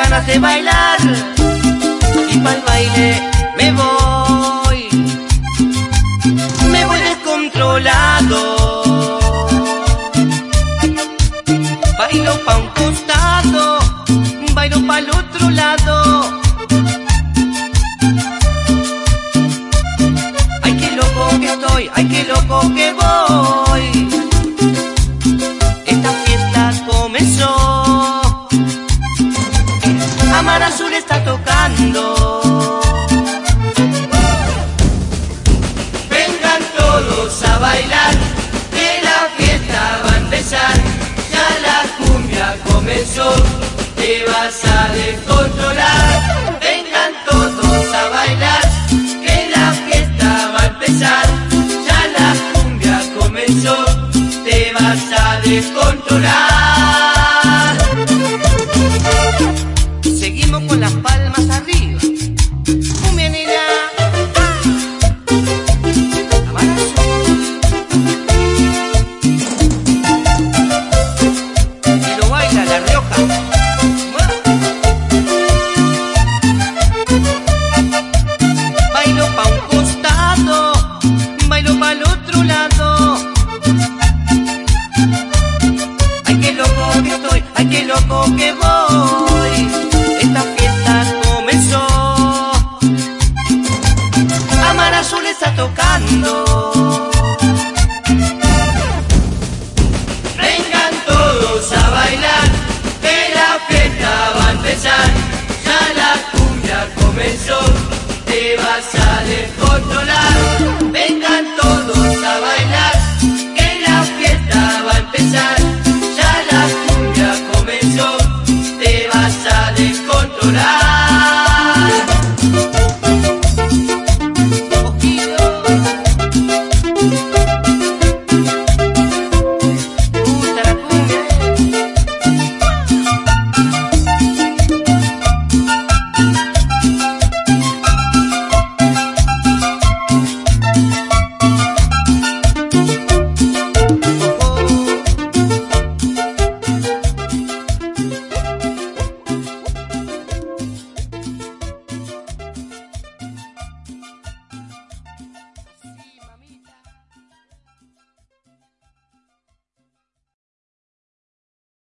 ganas de bailar y pa'l baile me voy descontrolado. Bailo pa' un costado, bailo pa'l otro lado. Ay, qué loco que estoy, ay, qué loco que voy. Esta fiesta comenzó. Amar Azul está tocando. Vengan todos a bailar, que la fiesta va a empezar. Ya la cumbia comenzó, te vas a descontrolar. Vengan todos a bailar, que la fiesta va a empezar. Ya la cumbia comenzó, te vas a descontrolar. Seguimos con las palmas arriba. Cumbia negra. Amar Azul. Y lo baila La Rioja. Bailo pa' un costado, bailo pa'l otro lado. Ay, qué loco que estoy, ay, qué loco que voy. Esta fiesta comenzó. Amar Azul está tocando. Vengan todos a bailar, que la fiesta va a empezar. Ya la cumbia comenzó, te vas a